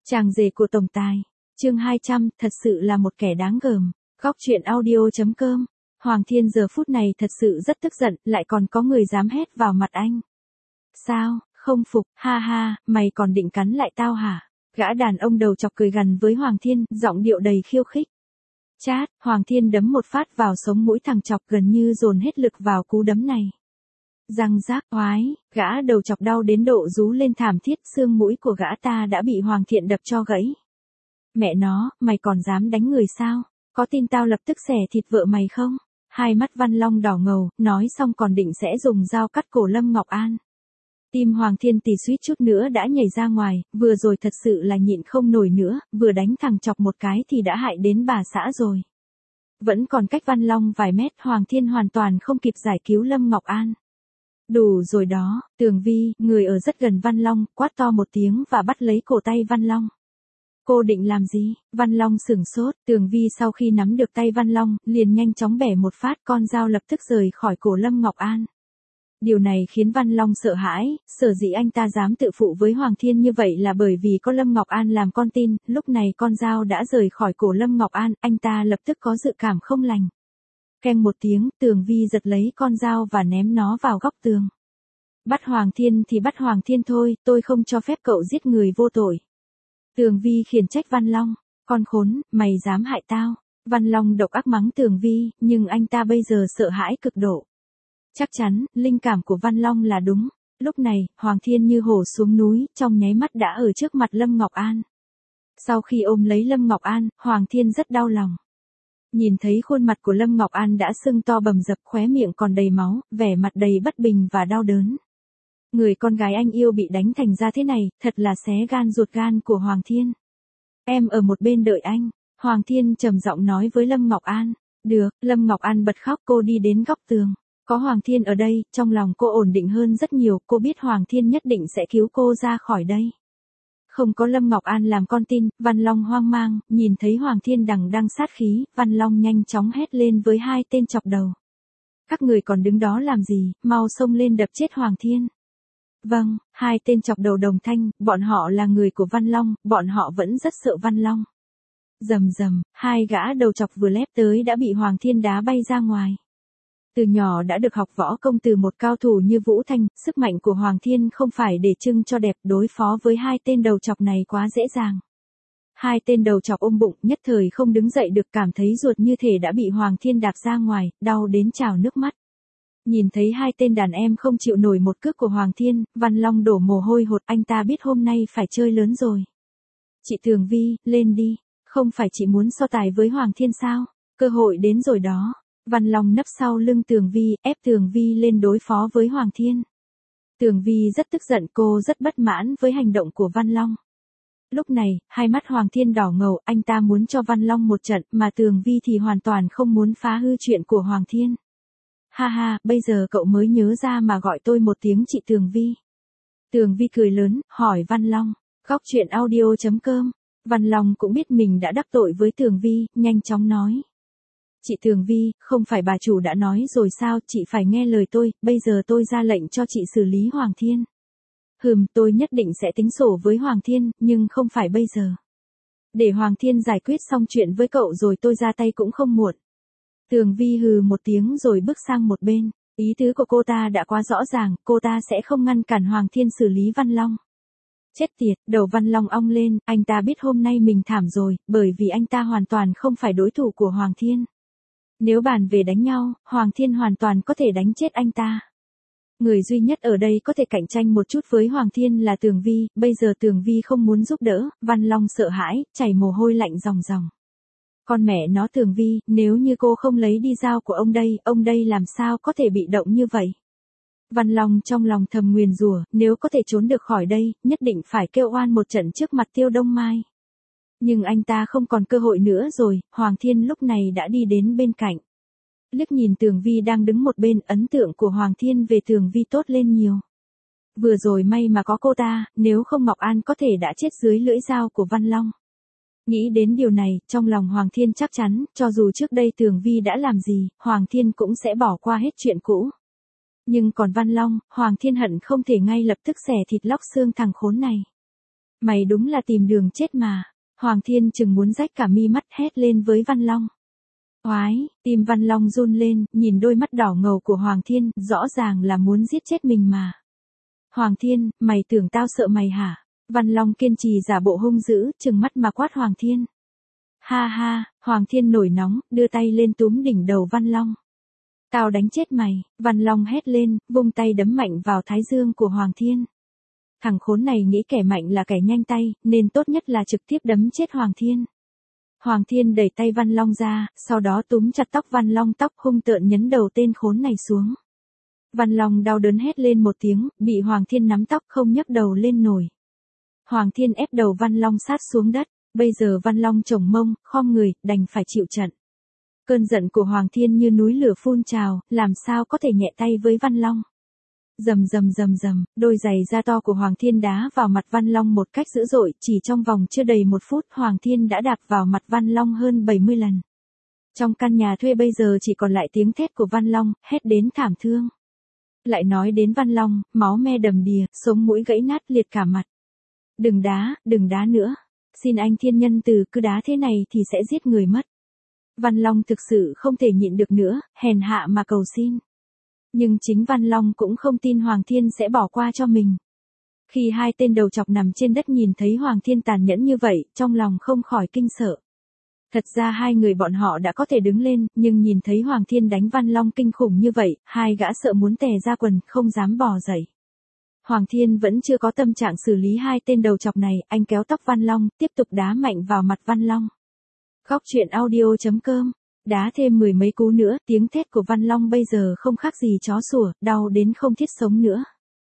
Chàng rể của tổng tài. Chương 200, thật sự là một kẻ đáng gờm. Góc truyện audio.com. Hoàng Thiên giờ phút này thật sự rất tức giận, lại còn có người dám hét vào mặt anh. Sao, không phục, ha ha, mày còn định cắn lại tao hả? Gã đàn ông đầu chọc cười gằn với Hoàng Thiên, giọng điệu đầy khiêu khích. Chát, Hoàng Thiên đấm một phát vào sống mũi thằng chọc, gần như dồn hết lực vào cú đấm này. Răng rác oái, gã đầu chọc đau đến độ rú lên thảm thiết, xương mũi của gã ta đã bị Hoàng Thiện đập cho gãy. Mẹ nó, mày còn dám đánh người sao? Có tin tao lập tức xẻ thịt vợ mày không? Hai mắt Văn Long đỏ ngầu, nói xong còn định sẽ dùng dao cắt cổ Lâm Ngọc An. Tim Hoàng Thiên tì suýt chút nữa đã nhảy ra ngoài, vừa rồi thật sự là nhịn không nổi nữa, vừa đánh thằng chọc một cái thì đã hại đến bà xã rồi. Vẫn còn cách Văn Long vài mét, Hoàng Thiên hoàn toàn không kịp giải cứu Lâm Ngọc An. Đủ rồi đó, Tường Vi, người ở rất gần Văn Long, quát to một tiếng và bắt lấy cổ tay Văn Long. Cô định làm gì? Văn Long sửng sốt, Tường Vi sau khi nắm được tay Văn Long, liền nhanh chóng bẻ một phát, con dao lập tức rời khỏi cổ Lâm Ngọc An. Điều này khiến Văn Long sợ hãi, sở dĩ anh ta dám tự phụ với Hoàng Thiên như vậy là bởi vì có Lâm Ngọc An làm con tin, lúc này con dao đã rời khỏi cổ Lâm Ngọc An, anh ta lập tức có dự cảm không lành. Keng một tiếng, Tường Vi giật lấy con dao và ném nó vào góc tường. Bắt Hoàng Thiên thì bắt Hoàng Thiên thôi, tôi không cho phép cậu giết người vô tội. Tường Vi khiển trách Văn Long, con khốn, mày dám hại tao. Văn Long độc ác mắng Tường Vi, nhưng anh ta bây giờ sợ hãi cực độ. Chắc chắn, linh cảm của Văn Long là đúng. Lúc này, Hoàng Thiên như hổ xuống núi, trong nháy mắt đã ở trước mặt Lâm Ngọc An. Sau khi ôm lấy Lâm Ngọc An, Hoàng Thiên rất đau lòng. Nhìn thấy khuôn mặt của Lâm Ngọc An đã sưng to bầm dập, khóe miệng còn đầy máu, vẻ mặt đầy bất bình và đau đớn. Người con gái anh yêu bị đánh thành ra thế này, thật là xé gan ruột gan của Hoàng Thiên. Em ở một bên đợi anh, Hoàng Thiên trầm giọng nói với Lâm Ngọc An. Được, Lâm Ngọc An bật khóc, cô đi đến góc tường. Có Hoàng Thiên ở đây, trong lòng cô ổn định hơn rất nhiều, cô biết Hoàng Thiên nhất định sẽ cứu cô ra khỏi đây. Không có Lâm Ngọc An làm con tin, Văn Long hoang mang, nhìn thấy Hoàng Thiên đang sát khí, Văn Long nhanh chóng hét lên với hai tên chọc đầu. Các người còn đứng đó làm gì, mau xông lên đập chết Hoàng Thiên. Vâng, hai tên chọc đầu đồng thanh, bọn họ là người của Văn Long, bọn họ vẫn rất sợ Văn Long. Rầm rầm, hai gã đầu chọc vừa lép tới đã bị Hoàng Thiên đá bay ra ngoài. Từ nhỏ đã được học võ công từ một cao thủ như Vũ Thanh, sức mạnh của Hoàng Thiên không phải để trưng cho đẹp, đối phó với hai tên đầu chọc này quá dễ dàng. Hai tên đầu chọc ôm bụng, nhất thời không đứng dậy được, cảm thấy ruột như thể đã bị Hoàng Thiên đạp ra ngoài, đau đến trào nước mắt. Nhìn thấy hai tên đàn em không chịu nổi một cước của Hoàng Thiên, Văn Long đổ mồ hôi hột, anh ta biết hôm nay phải chơi lớn rồi. Chị Tường Vi, lên đi, không phải chị muốn so tài với Hoàng Thiên sao? Cơ hội đến rồi đó. Văn Long nấp sau lưng Tường Vi, ép Tường Vi lên đối phó với Hoàng Thiên. Tường Vi rất tức giận, cô rất bất mãn với hành động của Văn Long. Lúc này, hai mắt Hoàng Thiên đỏ ngầu, anh ta muốn cho Văn Long một trận, mà Tường Vi thì hoàn toàn không muốn phá hư chuyện của Hoàng Thiên. Ha ha, bây giờ cậu mới nhớ ra mà gọi tôi một tiếng chị Tường Vi. Tường Vi cười lớn, hỏi Văn Long. Góc truyện audio.com. Văn Long cũng biết mình đã đắc tội với Tường Vi, nhanh chóng nói. Chị Tường Vi, không phải bà chủ đã nói rồi sao, chị phải nghe lời tôi, bây giờ tôi ra lệnh cho chị xử lý Hoàng Thiên. Tôi nhất định sẽ tính sổ với Hoàng Thiên, nhưng không phải bây giờ. Để Hoàng Thiên giải quyết xong chuyện với cậu rồi tôi ra tay cũng không muộn. Tường Vi hừ một tiếng rồi bước sang một bên, ý tứ của cô ta đã quá rõ ràng, cô ta sẽ không ngăn cản Hoàng Thiên xử lý Văn Long. Chết tiệt, đầu Văn Long ong lên, anh ta biết hôm nay mình thảm rồi, bởi vì anh ta hoàn toàn không phải đối thủ của Hoàng Thiên. Nếu bàn về đánh nhau, Hoàng Thiên hoàn toàn có thể đánh chết anh ta. Người duy nhất ở đây có thể cạnh tranh một chút với Hoàng Thiên là Tường Vi, bây giờ Tường Vi không muốn giúp đỡ, Văn Long sợ hãi, chảy mồ hôi lạnh ròng ròng. Con mẹ nó Tường Vi, nếu như cô không lấy đi dao của ông đây làm sao có thể bị động như vậy? Văn Long trong lòng thầm nguyền rủa, nếu có thể trốn được khỏi đây, nhất định phải kêu oan một trận trước mặt Tiêu Đông Mai. Nhưng anh ta không còn cơ hội nữa rồi, Hoàng Thiên lúc này đã đi đến bên cạnh. Liếc nhìn Tường Vi đang đứng một bên, ấn tượng của Hoàng Thiên về Tường Vi tốt lên nhiều. Vừa rồi may mà có cô ta, nếu không Ngọc An có thể đã chết dưới lưỡi dao của Văn Long. Nghĩ đến điều này, trong lòng Hoàng Thiên chắc chắn, cho dù trước đây Tường Vi đã làm gì, Hoàng Thiên cũng sẽ bỏ qua hết chuyện cũ. Nhưng còn Văn Long, Hoàng Thiên hận không thể ngay lập tức xẻ thịt lóc xương thằng khốn này. Mày đúng là tìm đường chết mà. Hoàng Thiên chừng muốn rách cả mi mắt hét lên với Văn Long. Oái, tim Văn Long run lên, nhìn đôi mắt đỏ ngầu của Hoàng Thiên, rõ ràng là muốn giết chết mình mà. Hoàng Thiên, mày tưởng tao sợ mày hả? Văn Long kiên trì giả bộ hung dữ, trừng mắt mà quát Hoàng Thiên. Ha ha, Hoàng Thiên nổi nóng, đưa tay lên túm đỉnh đầu Văn Long. Tao đánh chết mày, Văn Long hét lên, vung tay đấm mạnh vào thái dương của Hoàng Thiên. Thằng khốn này nghĩ kẻ mạnh là kẻ nhanh tay, nên tốt nhất là trực tiếp đấm chết Hoàng Thiên. Hoàng Thiên đẩy tay Văn Long ra, sau đó túm chặt tóc Văn Long, tóc hung tợn nhấn đầu tên khốn này xuống. Văn Long đau đớn hét lên một tiếng, bị Hoàng Thiên nắm tóc không nhấc đầu lên nổi. Hoàng Thiên ép đầu Văn Long sát xuống đất, bây giờ Văn Long chổng mông, khom người, đành phải chịu trận. Cơn giận của Hoàng Thiên như núi lửa phun trào, làm sao có thể nhẹ tay với Văn Long. Rầm rầm rầm rầm, đôi giày da to của Hoàng Thiên đá vào mặt Văn Long một cách dữ dội, chỉ trong vòng chưa đầy 1 phút Hoàng Thiên đã đạp vào mặt Văn Long hơn 70 lần. Trong căn nhà thuê bây giờ chỉ còn lại tiếng thét của Văn Long, hét đến thảm thương. Lại nói đến Văn Long, máu me đầm đìa, sống mũi gãy nát liệt cả mặt. Đừng đá nữa. Xin anh thiên nhân từ, cứ đá thế này thì sẽ giết người mất. Văn Long thực sự không thể nhịn được nữa, hèn hạ mà cầu xin. Nhưng chính Văn Long cũng không tin Hoàng Thiên sẽ bỏ qua cho mình. Khi hai tên đầu chọc nằm trên đất nhìn thấy Hoàng Thiên tàn nhẫn như vậy, trong lòng không khỏi kinh sợ. Thật ra hai người bọn họ đã có thể đứng lên, nhưng nhìn thấy Hoàng Thiên đánh Văn Long kinh khủng như vậy, hai gã sợ muốn tè ra quần, không dám bò dậy. Hoàng Thiên vẫn chưa có tâm trạng xử lý hai tên đầu chọc này, anh kéo tóc Văn Long, tiếp tục đá mạnh vào mặt Văn Long. Góc truyện audio.com, đá thêm 10 mấy cú nữa, tiếng thét của Văn Long bây giờ không khác gì chó sủa, đau đến không thiết sống nữa.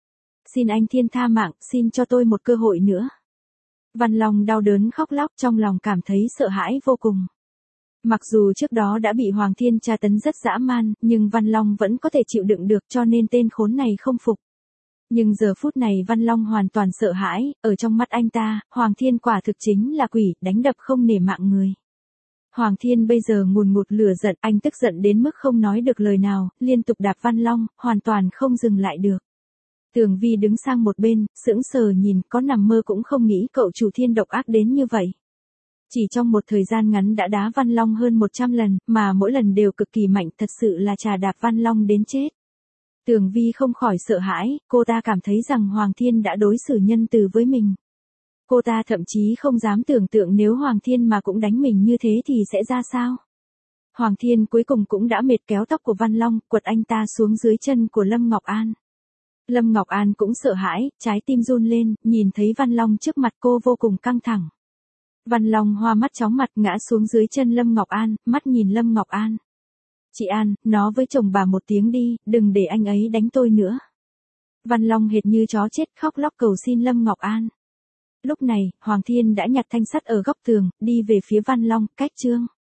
Xin anh Thiên tha mạng, xin cho tôi một cơ hội nữa. Văn Long đau đớn khóc lóc, trong lòng cảm thấy sợ hãi vô cùng. Mặc dù trước đó đã bị Hoàng Thiên tra tấn rất dã man, nhưng Văn Long vẫn có thể chịu đựng được, cho nên tên khốn này không phục. Nhưng giờ phút này Văn Long hoàn toàn sợ hãi, ở trong mắt anh ta, Hoàng Thiên quả thực chính là quỷ, đánh đập không nể mạng người. Hoàng Thiên bây giờ ngùn ngụt lửa giận, anh tức giận đến mức không nói được lời nào, liên tục đạp Văn Long, hoàn toàn không dừng lại được. Tường Vi đứng sang một bên, sững sờ nhìn, có nằm mơ cũng không nghĩ cậu chủ Thiên độc ác đến như vậy. Chỉ trong một thời gian ngắn đã đá Văn Long hơn 100 lần, mà mỗi lần đều cực kỳ mạnh, thật sự là trà đạp Văn Long đến chết. Tường Vi không khỏi sợ hãi, cô ta cảm thấy rằng Hoàng Thiên đã đối xử nhân từ với mình. Cô ta thậm chí không dám tưởng tượng nếu Hoàng Thiên mà cũng đánh mình như thế thì sẽ ra sao. Hoàng Thiên cuối cùng cũng đã mệt kéo tóc của Văn Long, quật anh ta xuống dưới chân của Lâm Ngọc An. Lâm Ngọc An cũng sợ hãi, trái tim run lên, nhìn thấy Văn Long trước mặt cô vô cùng căng thẳng. Văn Long hoa mắt chóng mặt ngã xuống dưới chân Lâm Ngọc An, mắt nhìn Lâm Ngọc An. Chị An, nói với chồng bà một tiếng đi, đừng để anh ấy đánh tôi nữa. Văn Long hệt như chó chết khóc lóc cầu xin Lâm Ngọc An. Lúc này, Hoàng Thiên đã nhặt thanh sắt ở góc tường, đi về phía Văn Long, cách chương.